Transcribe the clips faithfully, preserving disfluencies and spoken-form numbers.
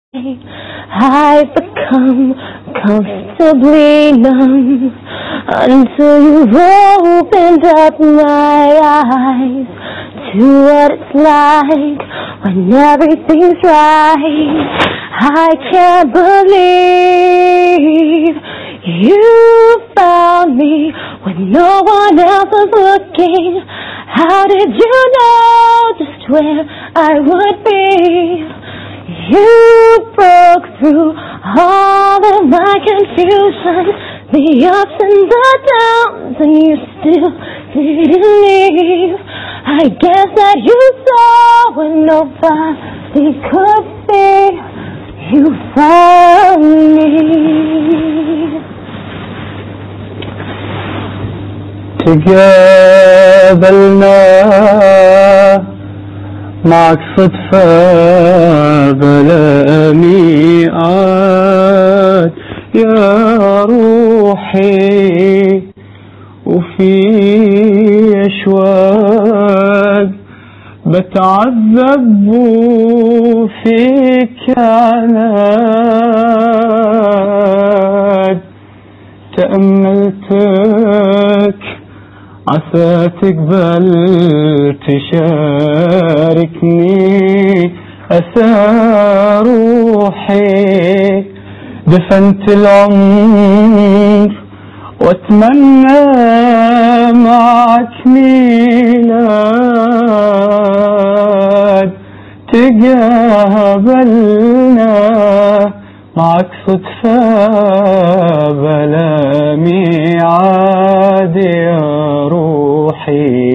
I've become comfortably numb until you've opened up my eyes to what it's like when everything's right. I can't believe you found me when no one else was looking. How did you know just where I would be? You broke through all of my confusion, the ups and the downs, and you still didn't leave. I guess that you saw when nobody could see. You found me. تقابلنا معك صدفة بلا ميعاد يا روحي، وفي أشواق بتعذب وفيك عناد. تأملتك عسى تقبل تشاركني أسى روحي. دفنت العمر واتمنى معك ميلاد. تقابلنا معك صدفة بلا ميعاد يا روحي.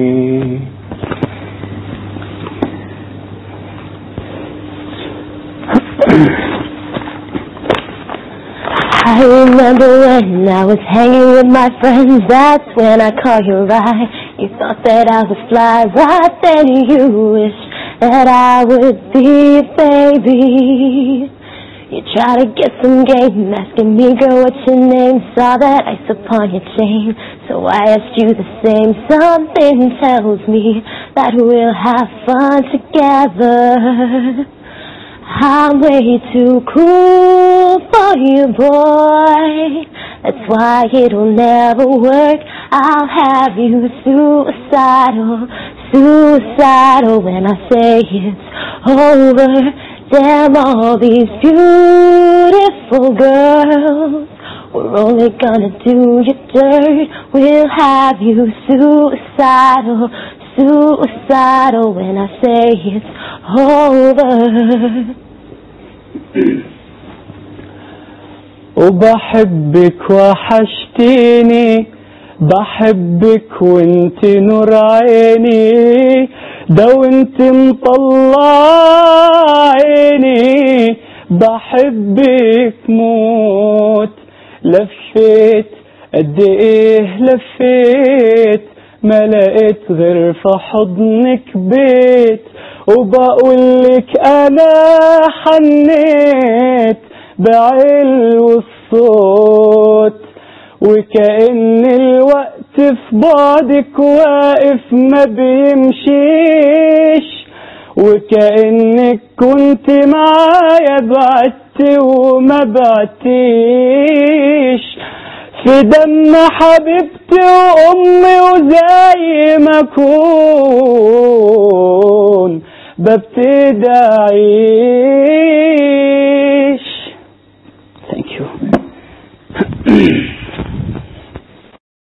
I remember when I was hanging with my friends, that's when I caught your eye. You thought that I would fly, right then you wished that I would be a baby. You try to get some game, asking me, girl, what's your name? Saw that ice upon your chain, so I asked you the same. Something tells me that we'll have fun together. I'm way too cool for you, boy. That's why it'll never work. I'll have you suicidal, suicidal when I say it's over. Damn all these beautiful girls, we're only gonna do you dirt. We'll have you suicidal, suicidal when I say it's over. وبحبك وحشتيني، بحبك وانت نور عيني، ده وانت مطلع عيني. بحبك موت، لفيت قد ايه لفيت، ما لقيت غير في حضنك بيت. وبقولك انا حنيت بعلو الصوت، وكأن الوقت في بعدك واقف ما بيمشيش، وكأنك كنت معايا بعدت وما بعتيش. في دم حبيبتي وأمي وزي ما أكون ببتدي أعيش.